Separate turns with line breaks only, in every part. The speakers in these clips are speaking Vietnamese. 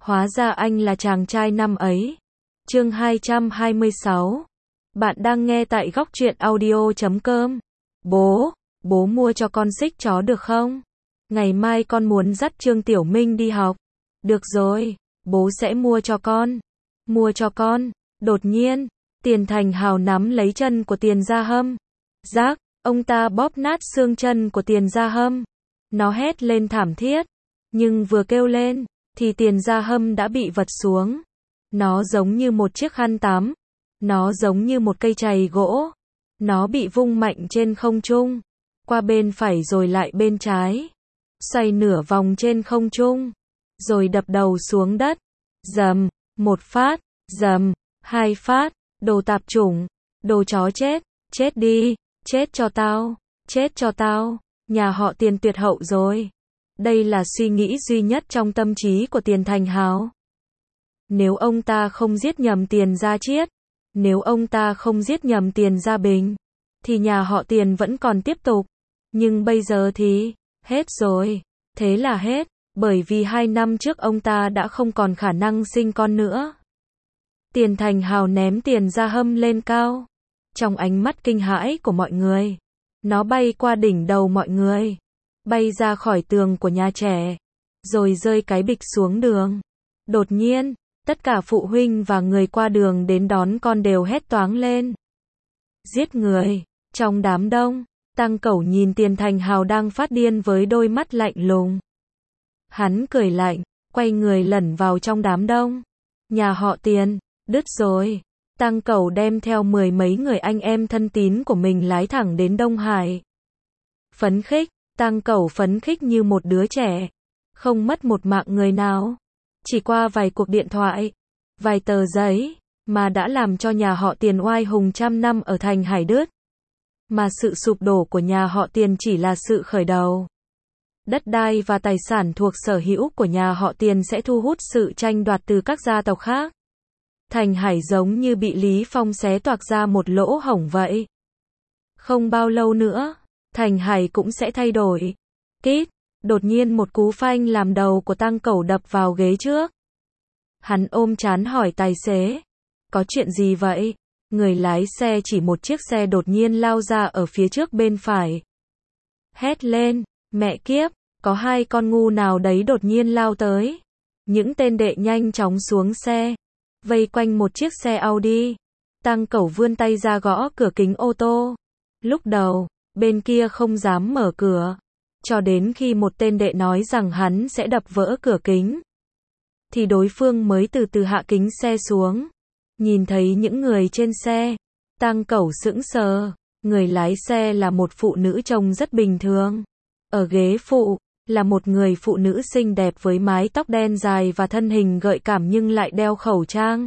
Hóa ra anh là chàng trai năm ấy. Chương 226. Bạn đang nghe tại góc truyện audio.com. Bố mua cho con xích chó được không? Ngày mai con muốn dắt Trương Tiểu Minh đi học. Được rồi, bố sẽ mua cho con. Mua cho con. Đột nhiên, Tiền Thành Hào nắm lấy chân của Tiền Gia Hâm. Rác, ông ta bóp nát xương chân của Tiền Gia Hâm. Nó hét lên thảm thiết. Nhưng vừa kêu lên, thì Tiền Gia Hâm đã bị vật xuống. Nó giống như một chiếc khăn tắm. Nó giống như một cây chày gỗ. Nó bị vung mạnh trên không trung. Qua bên phải rồi lại bên trái. Xoay nửa vòng trên không trung. Rồi đập đầu xuống đất. Dầm, một phát. Dầm, hai phát. Đồ tạp chủng. Đồ chó chết. Chết đi. Chết cho tao. Chết cho tao. Nhà họ Tiền tuyệt hậu rồi. Đây là suy nghĩ duy nhất trong tâm trí của Tiền Thành Hào. Nếu ông ta không giết nhầm Tiền Gia Chiết, nếu ông ta không giết nhầm Tiền Gia Bình, thì nhà họ Tiền vẫn còn tiếp tục. Nhưng bây giờ thì, hết rồi. Thế là hết, bởi vì 2 năm trước ông ta đã không còn khả năng sinh con nữa. Tiền Thành Hào ném Tiền Gia Hâm lên cao. Trong ánh mắt kinh hãi của mọi người, nó bay qua đỉnh đầu mọi người, bay ra khỏi tường của nhà trẻ, rồi rơi cái bịch xuống đường. Đột nhiên, tất cả phụ huynh và người qua đường đến đón con đều hét toáng lên. Giết người. Trong đám đông, Tăng Cẩu nhìn Tiền Thành Hào đang phát điên với đôi mắt lạnh lùng. Hắn cười lạnh, quay người lẩn vào trong đám đông. Nhà họ Tiền, đứt rồi. Tăng Cẩu đem theo 10 mấy người anh em thân tín của mình lái thẳng đến Đông Hải. Phấn khích, Tăng Cẩu phấn khích như một đứa trẻ. Không mất một mạng người nào. Chỉ qua vài cuộc điện thoại, vài tờ giấy, mà đã làm cho nhà họ Tiền oai hùng trăm năm ở thành Hải đứt. Mà sự sụp đổ của nhà họ Tiền chỉ là sự khởi đầu. Đất đai và tài sản thuộc sở hữu của nhà họ Tiền sẽ thu hút sự tranh đoạt từ các gia tộc khác. Thành Hải giống như bị Lý Phong xé toạc ra một lỗ hổng vậy. Không bao lâu nữa, Thành Hải cũng sẽ thay đổi. Kít, đột nhiên một cú phanh làm đầu của Tăng Cẩu đập vào ghế trước. Hắn ôm trán hỏi tài xế. Có chuyện gì vậy? Người lái xe chỉ một chiếc xe đột nhiên lao ra ở phía trước bên phải. Hét lên, mẹ kiếp, có 2 con ngu nào đấy đột nhiên lao tới. Những tên đệ nhanh chóng xuống xe, vây quanh một chiếc xe Audi. Tăng Cẩu vươn tay ra gõ cửa kính ô tô. Lúc đầu, bên kia không dám mở cửa. Cho đến khi một tên đệ nói rằng hắn sẽ đập vỡ cửa kính, thì đối phương mới từ từ hạ kính xe xuống. Nhìn thấy những người trên xe, Tăng Cẩu sững sờ. Người lái xe là một phụ nữ trông rất bình thường. Ở ghế phụ, là một người phụ nữ xinh đẹp với mái tóc đen dài và thân hình gợi cảm nhưng lại đeo khẩu trang.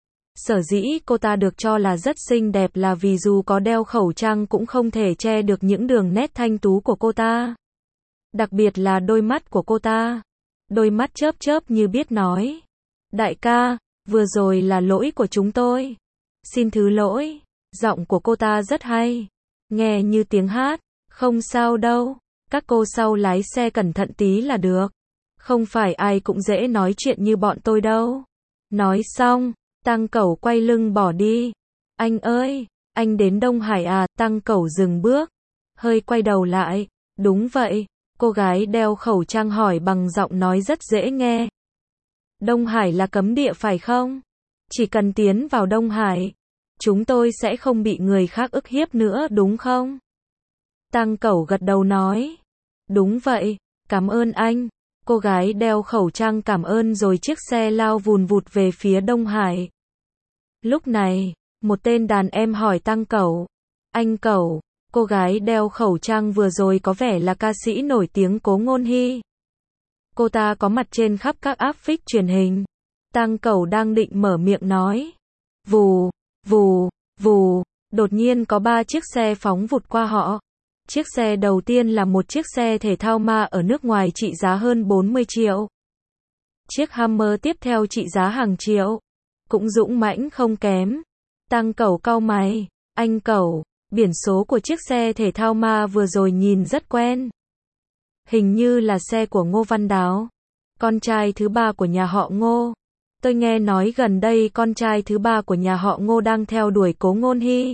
Sở dĩ cô ta được cho là rất xinh đẹp là vì dù có đeo khẩu trang cũng không thể che được những đường nét thanh tú của cô ta. Đặc biệt là đôi mắt của cô ta. Đôi mắt chớp chớp như biết nói. Đại ca, vừa rồi là lỗi của chúng tôi. Xin thứ lỗi. Giọng của cô ta rất hay. Nghe như tiếng hát. Không sao đâu. Các cô sau lái xe cẩn thận tí là được. Không phải ai cũng dễ nói chuyện như bọn tôi đâu. Nói xong, Tăng Cẩu quay lưng bỏ đi. Anh ơi, anh đến Đông Hải à? Tăng Cẩu dừng bước. Hơi quay đầu lại. Đúng vậy. Cô gái đeo khẩu trang hỏi bằng giọng nói rất dễ nghe. Đông Hải là cấm địa phải không? Chỉ cần tiến vào Đông Hải, chúng tôi sẽ không bị người khác ức hiếp nữa đúng không? Tăng Cẩu gật đầu nói. Đúng vậy, cảm ơn anh. Cô gái đeo khẩu trang cảm ơn rồi chiếc xe lao vùn vụt về phía Đông Hải. Lúc này, một tên đàn em hỏi Tăng Cẩu. Anh Cẩu, cô gái đeo khẩu trang vừa rồi có vẻ là ca sĩ nổi tiếng Cố Ngôn Hy. Cô ta có mặt trên khắp các áp phích truyền hình. Tăng Cẩu đang định mở miệng nói. Vù, vù, vù, đột nhiên có 3 chiếc xe phóng vụt qua họ. Chiếc xe đầu tiên là một chiếc xe thể thao ma ở nước ngoài trị giá hơn 40 triệu. Chiếc Hummer tiếp theo trị giá hàng triệu. Cũng dũng mãnh không kém. Tăng Cẩu cau mày. Anh Cẩu, biển số của chiếc xe thể thao ma vừa rồi nhìn rất quen. Hình như là xe của Ngô Văn Đáo. con trai thứ ba của nhà họ Ngô. Tôi nghe nói gần đây con trai thứ ba của nhà họ Ngô đang theo đuổi Cố Ngôn Hy.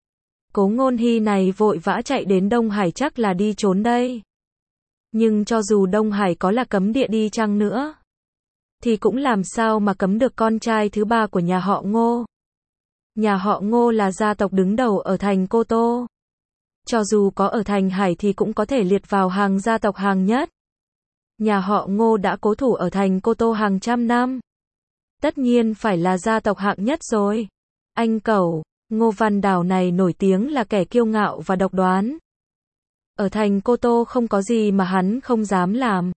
Cố Ngôn Hy này vội vã chạy đến Đông Hải chắc là đi trốn đây. Nhưng cho dù Đông Hải có là cấm địa đi chăng nữa, thì cũng làm sao mà cấm được con trai thứ ba của nhà họ Ngô. Nhà họ Ngô là gia tộc đứng đầu ở thành Cô Tô. Cho dù có ở thành Hải thì cũng có thể liệt vào hàng gia tộc hàng nhất. Nhà họ Ngô đã cố thủ ở thành Cô Tô hàng trăm năm. Tất nhiên phải là gia tộc hạng nhất rồi. Anh Cẩu, Ngô Văn Đào này nổi tiếng là kẻ kiêu ngạo và độc đoán. Ở thành Cô Tô không có gì mà hắn không dám làm.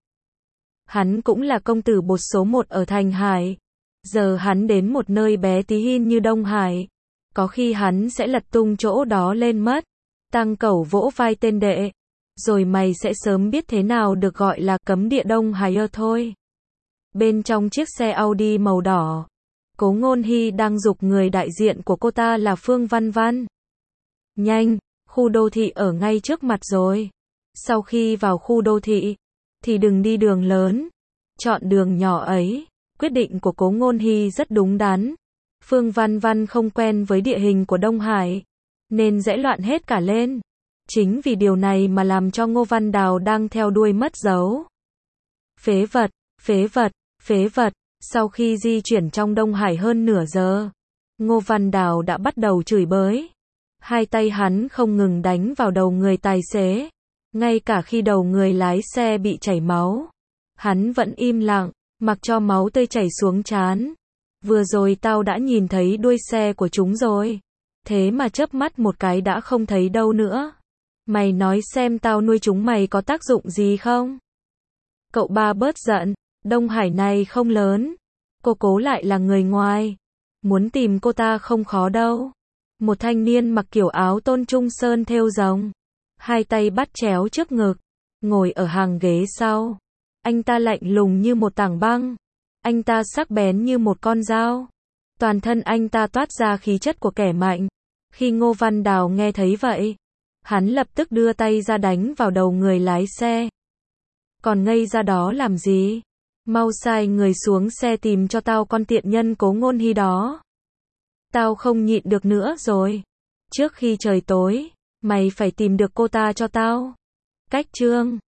Hắn cũng là công tử bột số 1 ở thành Hải. Giờ hắn đến một nơi bé tí hin như Đông Hải, có khi hắn sẽ lật tung chỗ đó lên mất. Tăng Cẩu vỗ vai tên đệ. Rồi mày sẽ sớm biết thế nào được gọi là cấm địa Đông Hải thôi. Bên trong chiếc xe Audi màu đỏ, Cố Ngôn Hy đang giục người đại diện của cô ta là Phương Văn Văn. Nhanh, khu đô thị ở ngay trước mặt rồi. Sau khi vào khu đô thị, thì đừng đi đường lớn. Chọn đường nhỏ ấy. Quyết định của Cố Ngôn Hy rất đúng đắn. Phương Văn Văn không quen với địa hình của Đông Hải, nên dễ loạn hết cả lên. Chính vì điều này mà làm cho Ngô Văn Đào đang theo đuôi mất dấu. Phế vật, phế vật, phế vật. Sau khi di chuyển trong Đông Hải hơn nửa giờ, Ngô Văn Đào đã bắt đầu chửi bới. Hai tay hắn không ngừng đánh vào đầu người tài xế. Ngay cả khi đầu người lái xe bị chảy máu, hắn vẫn im lặng, mặc cho máu tươi chảy xuống trán. Vừa rồi tao đã nhìn thấy đuôi xe của chúng rồi. Thế mà chớp mắt một cái đã không thấy đâu nữa. Mày nói xem tao nuôi chúng mày có tác dụng gì không? Cậu ba bớt giận. Đông Hải này không lớn. Cô Cố lại là người ngoài. Muốn tìm cô ta không khó đâu. Một thanh niên mặc kiểu áo tôn trung sơn thêu rồng, hai tay bắt chéo trước ngực, ngồi ở hàng ghế sau. Anh ta lạnh lùng như một tảng băng. Anh ta sắc bén như một con dao. Toàn thân anh ta toát ra khí chất của kẻ mạnh. Khi Ngô Văn Đào nghe thấy vậy, hắn lập tức đưa tay ra đánh vào đầu người lái xe. Còn ngây ra đó làm gì? Mau sai người xuống xe tìm cho tao con tiện nhân Cố Ngôn Hy đó. Tao không nhịn được nữa rồi. Trước khi trời tối, mày phải tìm được cô ta cho tao. Cách chương